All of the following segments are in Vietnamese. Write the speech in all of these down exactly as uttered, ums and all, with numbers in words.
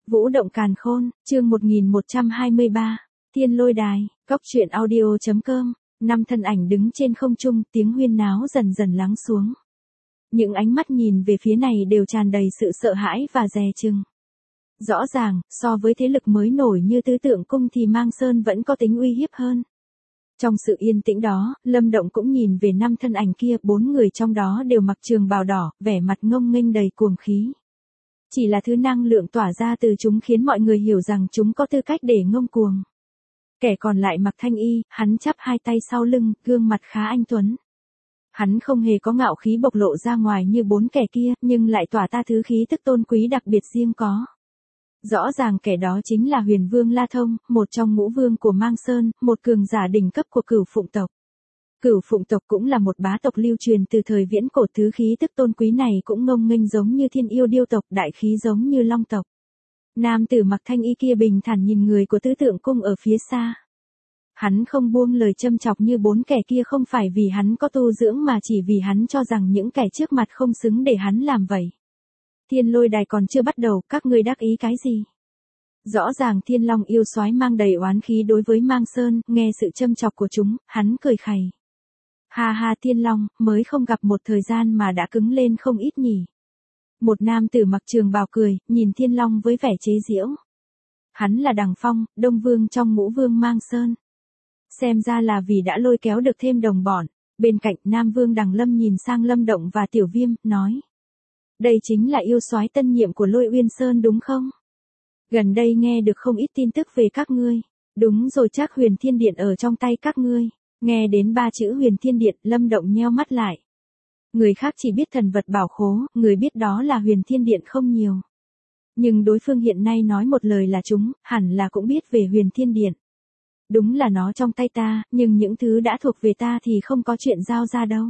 Vũ động càn khôn, chương một nghìn một trăm hai mươi ba, Thiên Lôi Đài, Góc truyện audio.com, năm thân ảnh đứng trên không trung, tiếng huyên náo dần dần lắng xuống. Những ánh mắt nhìn về phía này đều tràn đầy sự sợ hãi và dè chừng. Rõ ràng, so với thế lực mới nổi như Tứ Tượng Cung thì Mang Sơn vẫn có tính uy hiếp hơn. Trong sự yên tĩnh đó, Lâm Động cũng nhìn về năm thân ảnh kia, bốn người trong đó đều mặc trường bào đỏ, vẻ mặt ngông nghênh đầy cuồng khí. Chỉ là thứ năng lượng tỏa ra từ chúng khiến mọi người hiểu rằng chúng có tư cách để ngông cuồng. Kẻ còn lại mặc thanh y, hắn chắp hai tay sau lưng, gương mặt khá anh tuấn. Hắn không hề có ngạo khí bộc lộ ra ngoài như bốn kẻ kia, nhưng lại tỏa ta thứ khí tức tôn quý đặc biệt riêng có. Rõ ràng kẻ đó chính là Huyền Vương La Thông, một trong ngũ vương của Mang Sơn, một cường giả đỉnh cấp của Cửu Phụng tộc. Cửu Phụng tộc cũng là một bá tộc lưu truyền từ thời viễn cổ, thứ khí tức tôn quý này cũng ngông nghênh giống như Thiên Yêu Điêu tộc, đại khí giống như Long tộc. Nam tử mặc thanh y kia bình thản nhìn người của Tứ Tượng Cung ở phía xa. Hắn không buông lời châm chọc như bốn kẻ kia, không phải vì hắn có tu dưỡng mà chỉ vì hắn cho rằng những kẻ trước mặt không xứng để hắn làm vậy. Thiên Lôi Đài còn chưa bắt đầu, các ngươi đắc ý cái gì? Rõ ràng Thiên Long yêu soái mang đầy oán khí đối với Mang Sơn, nghe sự châm chọc của chúng, hắn cười khẩy. Ha ha, Thiên Long, mới không gặp một thời gian mà đã cứng lên không ít nhỉ. Một nam tử mặc trường bào cười, nhìn Thiên Long với vẻ chế giễu. Hắn là Đằng Phong, Đông Vương trong ngũ vương Mang Sơn. Xem ra là vì đã lôi kéo được thêm đồng bọn. Bên cạnh Nam Vương Đằng Lâm nhìn sang Lâm Động và Tiểu Viêm, nói. Đây chính là yêu soái tân nhiệm của Lôi Uyên Sơn đúng không? Gần đây nghe được không ít tin tức về các ngươi. Đúng rồi, chắc Huyền Thiên Điện ở trong tay các ngươi. Nghe đến ba chữ Huyền Thiên Điện, Lâm Động nheo mắt lại. Người khác chỉ biết thần vật bảo khố, người biết đó là Huyền Thiên Điện không nhiều. Nhưng đối phương hiện nay nói một lời là chúng, hẳn là cũng biết về Huyền Thiên Điện. Đúng là nó trong tay ta, nhưng những thứ đã thuộc về ta thì không có chuyện giao ra đâu.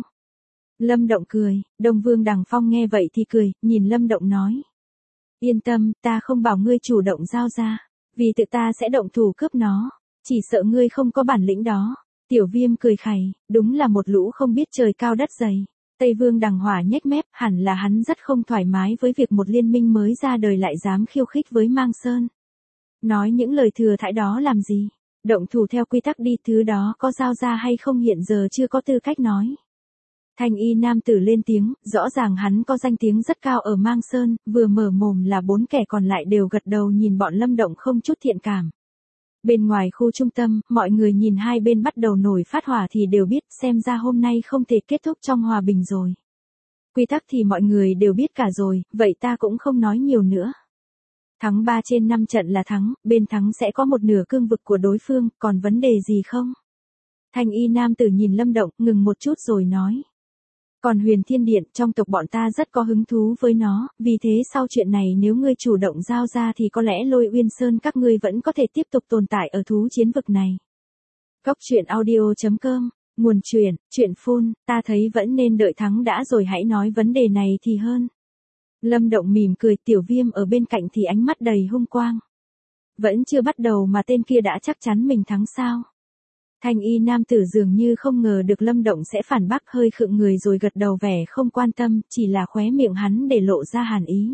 Lâm Động cười, Đông Vương Đằng Phong nghe vậy thì cười, nhìn Lâm Động nói. Yên tâm, ta không bảo ngươi chủ động giao ra, vì tự ta sẽ động thủ cướp nó, chỉ sợ ngươi không có bản lĩnh đó. Tiểu Viêm cười khẩy, đúng là một lũ không biết trời cao đất dày. Tây Vương Đằng Hỏa nhếch mép, hẳn là hắn rất không thoải mái với việc một liên minh mới ra đời lại dám khiêu khích với Mang Sơn. Nói những lời thừa thãi đó làm gì? Động thủ theo quy tắc đi, thứ đó có giao ra hay không hiện giờ chưa có tư cách nói. Thanh y nam tử lên tiếng, rõ ràng hắn có danh tiếng rất cao ở Mang Sơn, vừa mở mồm là bốn kẻ còn lại đều gật đầu nhìn bọn Lâm Động không chút thiện cảm. Bên ngoài khu trung tâm, mọi người nhìn hai bên bắt đầu nổi phát hỏa thì đều biết xem ra hôm nay không thể kết thúc trong hòa bình rồi. Quy tắc thì mọi người đều biết cả rồi, vậy ta cũng không nói nhiều nữa. Thắng ba trên năm trận là thắng, bên thắng sẽ có một nửa cương vực của đối phương, còn vấn đề gì không? Thanh y nam tử nhìn Lâm Động, ngừng một chút rồi nói. Còn Huyền Thiên Điện, trong tộc bọn ta rất có hứng thú với nó, vì thế sau chuyện này nếu ngươi chủ động giao ra thì có lẽ Lôi Uyên Sơn các ngươi vẫn có thể tiếp tục tồn tại ở thú chiến vực này. Góc truyện audio.com, nguồn truyện, truyện phun, ta thấy vẫn nên đợi thắng đã rồi hãy nói vấn đề này thì hơn. Lâm Động mỉm cười, Tiểu Viêm ở bên cạnh thì ánh mắt đầy hung quang. Vẫn chưa bắt đầu mà tên kia đã chắc chắn mình thắng sao? Thanh y nam tử dường như không ngờ được Lâm Động sẽ phản bác, hơi khựng người rồi gật đầu vẻ không quan tâm, chỉ là khóe miệng hắn để lộ ra hàn ý.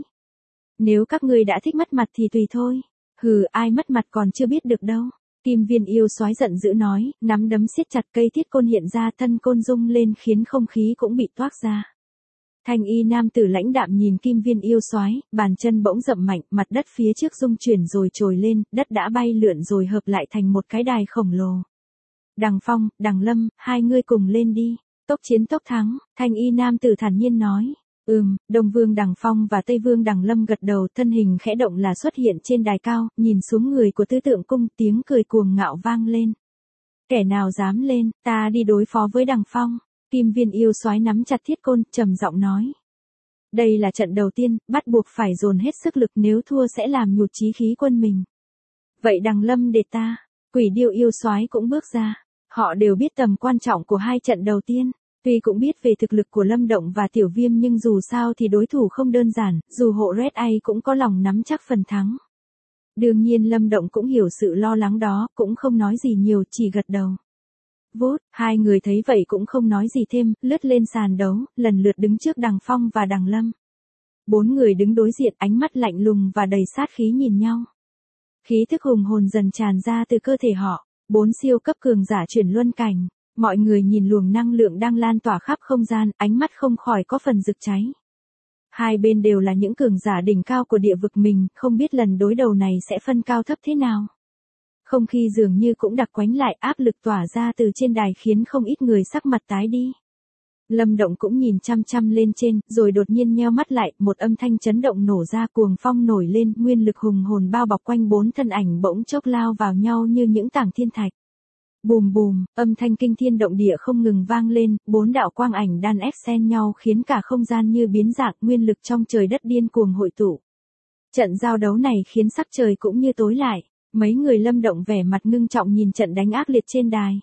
Nếu các ngươi đã thích mất mặt thì tùy thôi. Hừ, ai mất mặt còn chưa biết được đâu. Kim Viên yêu soái giận dữ nói, nắm đấm siết chặt, cây thiết côn hiện ra, thân côn rung lên khiến không khí cũng bị toác ra. Thanh y nam tử lãnh đạm nhìn Kim Viên yêu soái, bàn chân bỗng dậm mạnh, mặt đất phía trước rung chuyển rồi trồi lên, đất đã bay lượn rồi hợp lại thành một cái đài khổng lồ. Đằng Phong, Đằng Lâm, hai ngươi cùng lên đi. Tốc chiến tốc thắng, thanh y nam tử thản nhiên nói. Ừm, Đông Vương Đằng Phong và Tây Vương Đằng Lâm gật đầu, thân hình khẽ động là xuất hiện trên đài cao, nhìn xuống người của Tứ Tượng Cung, tiếng cười cuồng ngạo vang lên. Kẻ nào dám lên, ta đi đối phó với Đằng Phong. Kim Viên yêu soái nắm chặt thiết côn, trầm giọng nói. Đây là trận đầu tiên, bắt buộc phải dồn hết sức lực, nếu thua sẽ làm nhụt chí khí quân mình. Vậy Đằng Lâm để ta. Quỷ Điêu yêu soái cũng bước ra. Họ đều biết tầm quan trọng của hai trận đầu tiên, tuy cũng biết về thực lực của Lâm Động và Tiểu Viêm nhưng dù sao thì đối thủ không đơn giản, dù hộ Red Eye cũng có lòng nắm chắc phần thắng. Đương nhiên Lâm Động cũng hiểu sự lo lắng đó, cũng không nói gì nhiều, chỉ gật đầu. Vút, hai người thấy vậy cũng không nói gì thêm, lướt lên sàn đấu, lần lượt đứng trước Đằng Phong và Đằng Lâm. Bốn người đứng đối diện, ánh mắt lạnh lùng và đầy sát khí nhìn nhau. Khí thức hùng hồn dần tràn ra từ cơ thể họ, bốn siêu cấp cường giả chuyển luân cảnh. Mọi người nhìn luồng năng lượng đang lan tỏa khắp không gian, ánh mắt không khỏi có phần rực cháy. Hai bên đều là những cường giả đỉnh cao của địa vực mình, không biết lần đối đầu này sẽ phân cao thấp thế nào. Không khí dường như cũng đặc quánh lại, áp lực tỏa ra từ trên đài khiến không ít người sắc mặt tái đi. Lâm Động cũng nhìn chăm chăm lên trên, rồi đột nhiên nheo mắt lại, một âm thanh chấn động nổ ra, cuồng phong nổi lên, nguyên lực hùng hồn bao bọc quanh bốn thân ảnh bỗng chốc lao vào nhau như những tảng thiên thạch. Bùm bùm, âm thanh kinh thiên động địa không ngừng vang lên, bốn đạo quang ảnh đan ép xen nhau khiến cả không gian như biến dạng, nguyên lực trong trời đất điên cuồng hội tụ. Trận giao đấu này khiến sắc trời cũng như tối lại, mấy người Lâm Động vẻ mặt ngưng trọng nhìn trận đánh ác liệt trên đài.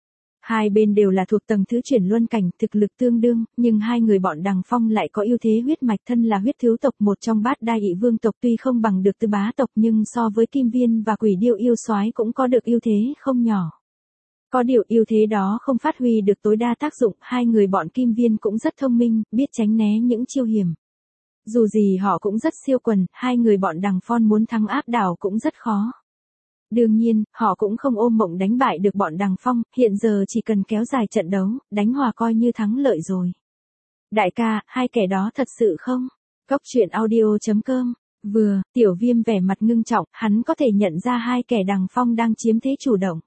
Hai bên đều là thuộc tầng thứ chuyển luân cảnh, thực lực tương đương, nhưng hai người bọn Đằng Phong lại có ưu thế huyết mạch, thân là huyết thiếu tộc, một trong bát đai ỷ vương tộc, tuy không bằng được Tư Bá tộc nhưng so với Kim Viên và Quỷ Điêu yêu soái cũng có được ưu thế không nhỏ. Có điều ưu thế đó không phát huy được tối đa tác dụng, hai người bọn Kim Viên cũng rất thông minh, biết tránh né những chiêu hiểm. Dù gì họ cũng rất siêu quần, hai người bọn Đằng Phong muốn thắng áp đảo cũng rất khó. Đương nhiên, họ cũng không ôm mộng đánh bại được bọn Đằng Phong, hiện giờ chỉ cần kéo dài trận đấu, đánh hòa coi như thắng lợi rồi. Đại ca, hai kẻ đó thật sự không? Cốc truyện audio chấm com. Vừa, Tiểu Viêm vẻ mặt ngưng trọng, hắn có thể nhận ra hai kẻ Đằng Phong đang chiếm thế chủ động.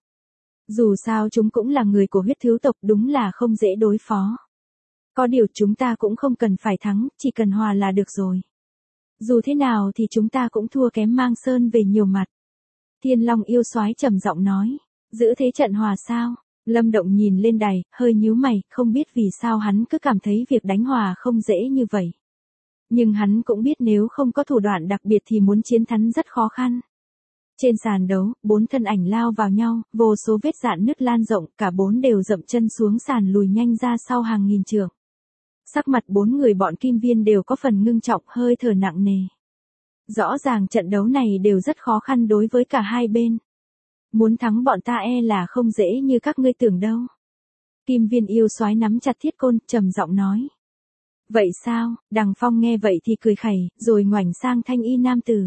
Dù sao chúng cũng là người của huyết thiếu tộc, đúng là không dễ đối phó. Có điều chúng ta cũng không cần phải thắng, chỉ cần hòa là được rồi. Dù thế nào thì chúng ta cũng thua kém Mang Sơn về nhiều mặt. Thiên Long yêu soái trầm giọng nói, giữ thế trận hòa sao? Lâm Động nhìn lên đài, hơi nhíu mày, không biết vì sao hắn cứ cảm thấy việc đánh hòa không dễ như vậy. Nhưng hắn cũng biết nếu không có thủ đoạn đặc biệt thì muốn chiến thắng rất khó khăn. Trên sàn đấu, bốn thân ảnh lao vào nhau, vô số vết rạn nứt lan rộng, cả bốn đều dậm chân xuống sàn lùi nhanh ra sau hàng nghìn trượng. Sắc mặt bốn người bọn Kim Viên đều có phần ngưng trọng, hơi thở nặng nề. Rõ ràng trận đấu này đều rất khó khăn đối với cả hai bên. Muốn thắng bọn ta e là không dễ như các ngươi tưởng đâu. Kim Viên yêu soái nắm chặt thiết côn, trầm giọng nói. Vậy sao? Đằng Phong nghe vậy thì cười khẩy, rồi ngoảnh sang thanh y nam tử.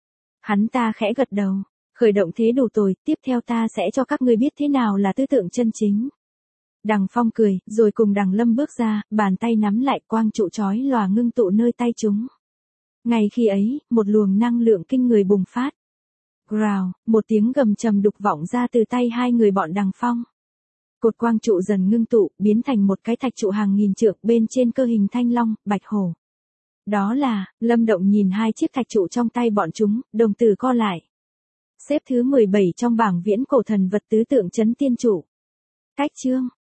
Hắn ta khẽ gật đầu, khởi động thế đủ tồi, tiếp theo ta sẽ cho các ngươi biết thế nào là tư tưởng chân chính. Đằng Phong cười, rồi cùng Đằng Lâm bước ra, bàn tay nắm lại, quang trụ chói lòa ngưng tụ nơi tay chúng. Ngay khi ấy, một luồng năng lượng kinh người bùng phát. Growl, một tiếng gầm trầm đục vọng ra từ tay hai người bọn Đằng Phong. Cột quang trụ dần ngưng tụ, biến thành một cái thạch trụ hàng nghìn trượng, bên trên cơ hình thanh long, bạch hổ. Đó là, Lâm Động nhìn hai chiếc thạch trụ trong tay bọn chúng, đồng tử co lại. Xếp thứ mười bảy trong bảng viễn cổ thần vật tứ tượng chấn tiên trụ. Cách chương.